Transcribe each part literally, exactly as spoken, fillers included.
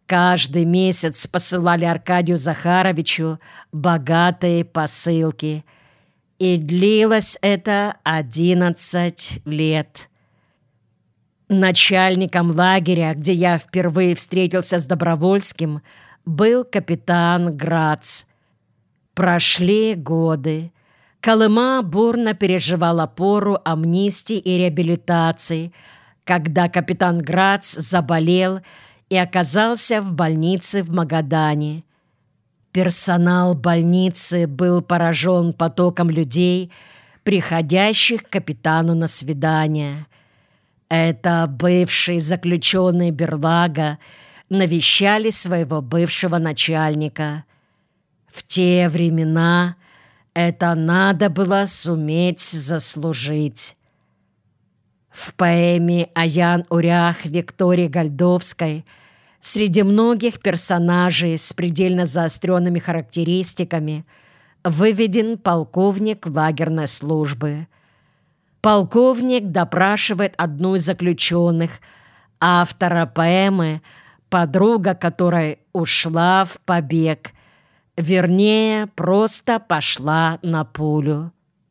Каждый месяц посылали Аркадию Захаровичу богатые посылки. И длилось это одиннадцать лет. Начальником лагеря, где я впервые встретился с Добровольским, был капитан Грац. Прошли годы. Колыма бурно переживала пору амнистии и реабилитации, когда капитан Грац заболел и оказался в больнице в Магадане. Персонал больницы был поражен потоком людей, приходящих к капитану на свидания. Это бывшие заключенные Берлага навещали своего бывшего начальника. В те времена это надо было суметь заслужить. В поэме «Аян-Урях» Виктории Гольдовской среди многих персонажей с предельно заостренными характеристиками выведен полковник лагерной службы. Полковник допрашивает одну из заключенных, автора поэмы, подруга которой ушла в побег, вернее, просто пошла на пулю.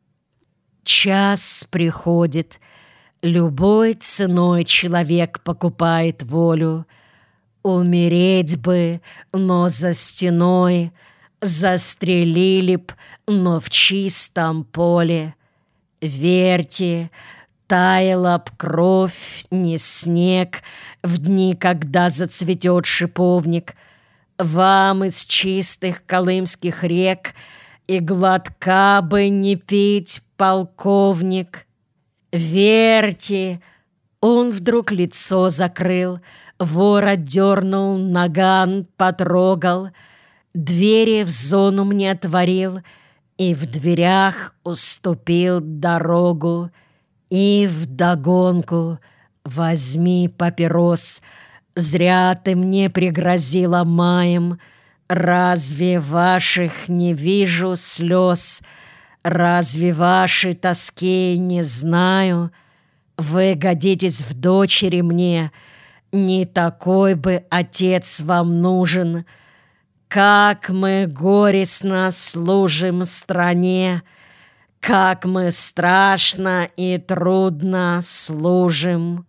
Час приходит, любой ценой человек покупает волю. Умереть бы, но за стеной, застрелили б, но в чистом поле. Верьте, таяла б кровь, не снег, в дни, когда зацветет шиповник. Вам из чистых колымских рек и глотка бы не пить, полковник. Верьте, он вдруг лицо закрыл, ворот дернул, наган потрогал, двери в зону мне отворил и в дверях уступил дорогу. И вдогонку: возьми папирос, зря ты мне пригрозила маем. Разве ваших не вижу слез? Разве вашей тоски не знаю? Вы годитесь в дочери мне, не такой бы отец вам нужен. Как мы горестно служим стране, как мы страшно и трудно служим.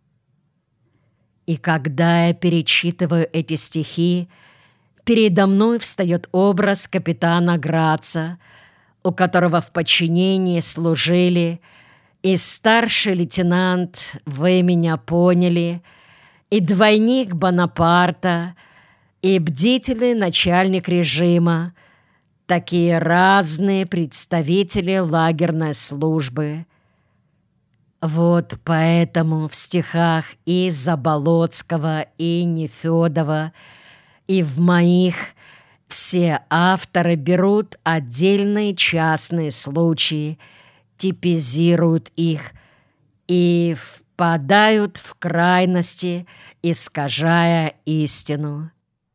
И когда я перечитываю эти стихи, передо мной встает образ капитана Граца, у которого в подчинении служили и старший лейтенант «Вы меня поняли», и двойник Бонапарта, и бдительный начальник режима, такие разные представители лагерной службы. Вот поэтому в стихах и Заболоцкого, и Нефёдова, и в моих все авторы берут отдельные частные случаи, типизируют их и впадают в крайности, искажая истину.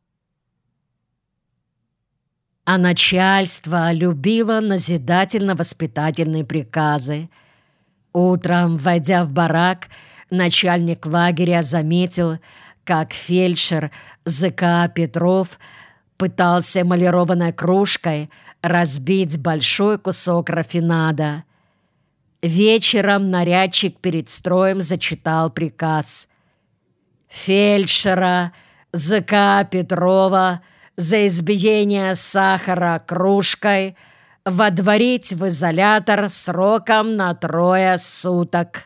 А начальство любило назидательно-воспитательные приказы. Утром, войдя в барак, начальник лагеря заметил, как фельдшер ЗК Петров пытался эмалированной кружкой разбить большой кусок рафинада. Вечером нарядчик перед строем зачитал приказ: фельдшера ЗК Петрова за избиение сахара кружкой водворить в изолятор сроком на трое суток.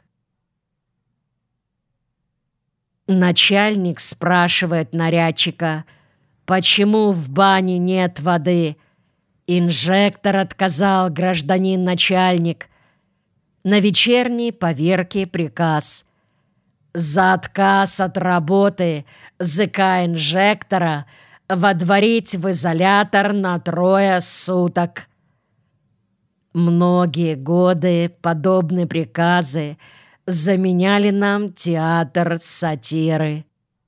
Начальник спрашивает нарядчика, почему в бане нет воды. Инжектор отказал, гражданин начальник. На вечерней поверке приказ: за отказ от работы ЗК инжектора водворить в изолятор на трое суток. Многие годы подобные приказы заменяли нам театр сатиры.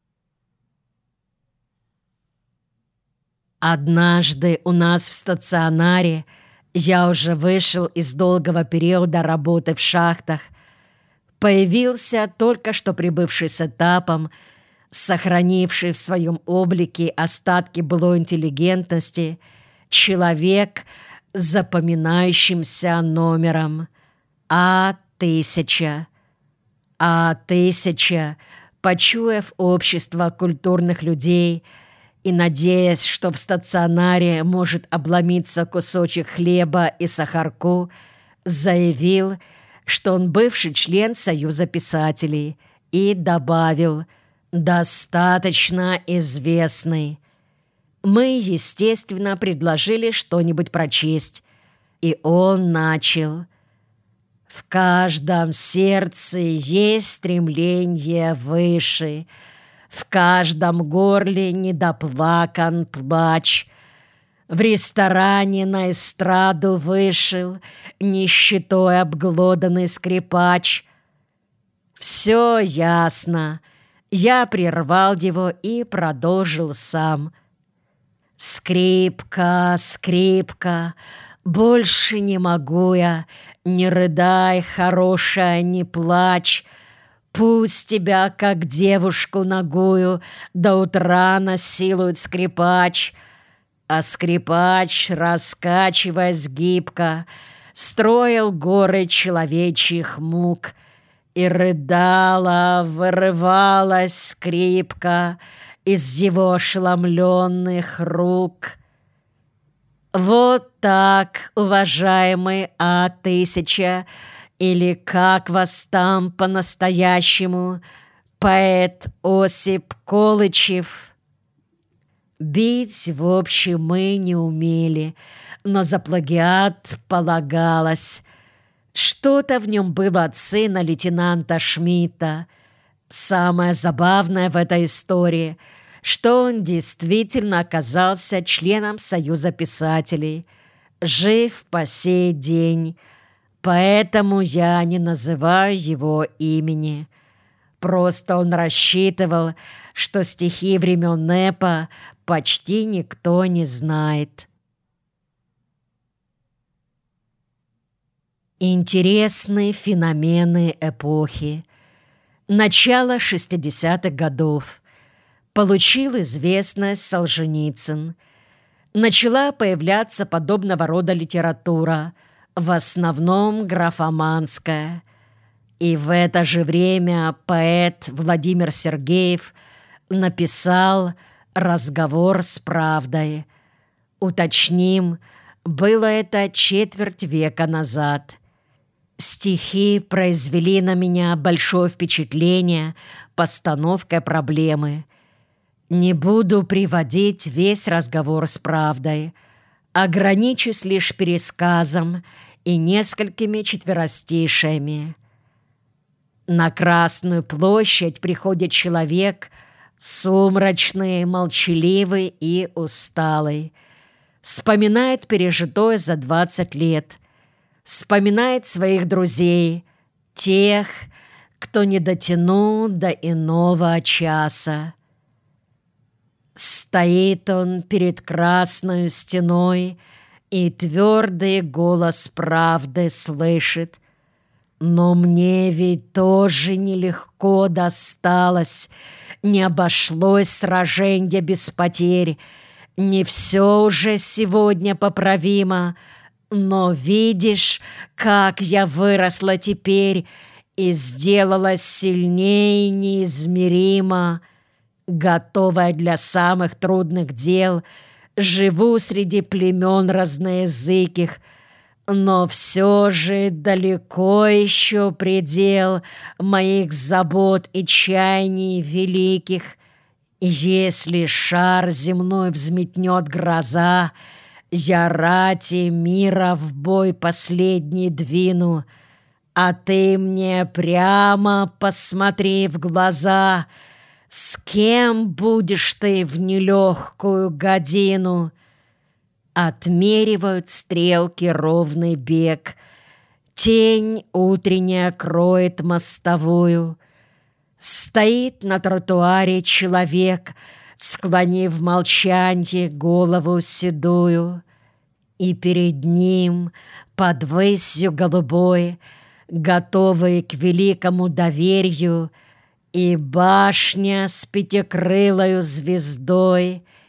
Однажды у нас в стационаре, я уже вышел из долгого периода работы в шахтах, появился только что прибывший с этапом сохранивший в своем облике остатки былой интеллигентности, человек с запоминающимся номером А тысяча. А тысяча, почуяв общество культурных людей и надеясь, что в стационаре может обломиться кусочек хлеба и сахарку, заявил, что он бывший член Союза писателей, и добавил «достаточно известный». Мы, естественно, предложили что-нибудь прочесть, и он начал: «В каждом сердце есть стремление выше, в каждом горле недоплакан плач. В ресторане на эстраду вышел нищетой обглоданный скрипач». Все ясно. Я прервал его и продолжил сам. «Скрипка, скрипка, больше не могу я, не рыдай, хорошая, не плачь. Пусть тебя, как девушку нагую, до утра насилует скрипач». А скрипач, раскачиваясь гибко, строил горы человечьих мук, и рыдала, вырывалась скрипка из его ошеломленных рук. Вот так, уважаемый А тысяча, или как вас там по-настоящему, поэт Осип Колычев. Бить, в общем, мы не умели, но за плагиат полагалось. Что-то в нем было от сына лейтенанта Шмидта. Самое забавное в этой истории, что он действительно оказался членом Союза писателей, жив по сей день, поэтому я не называю его имени. Просто он рассчитывал, что стихи времен НЭПа почти никто не знает. Интересные феномены эпохи. Начало шестидесятых годов. Получил известность Солженицын. Начала появляться подобного рода литература, в основном графоманская. И в это же время поэт Владимир Сергеев написал «Разговор с правдой». Уточним, было это четверть века назад. Стихи произвели на меня большое впечатление постановкой проблемы. Не буду приводить весь разговор с правдой, ограничусь лишь пересказом и несколькими четверостишиями. На Красную площадь приходит человек, сумрачный, молчаливый и усталый. Вспоминает пережитое за двадцать лет. Вспоминает своих друзей, тех, кто не дотянул до иного часа. Стоит он перед красною стеной и твердый голос правды слышит. Но мне ведь тоже нелегко досталось, не обошлось сраженье без потерь. Не все уже сегодня поправимо, но видишь, как я выросла теперь и сделалась сильнее неизмеримо. Готовая для самых трудных дел, живу среди племен разноязыких, но все же далеко еще предел моих забот и чаяний великих. Если шар земной взметнет гроза, я рати мира в бой последний двину, а ты мне прямо посмотри в глаза, с кем будешь ты в нелегкую годину? Отмеривают стрелки ровный бег, тень утренняя кроет мостовую. Стоит на тротуаре человек, склонив в молчанье голову седую, и перед ним, под высью голубой, готовый к великому доверию, И башня с пятикрылою звездой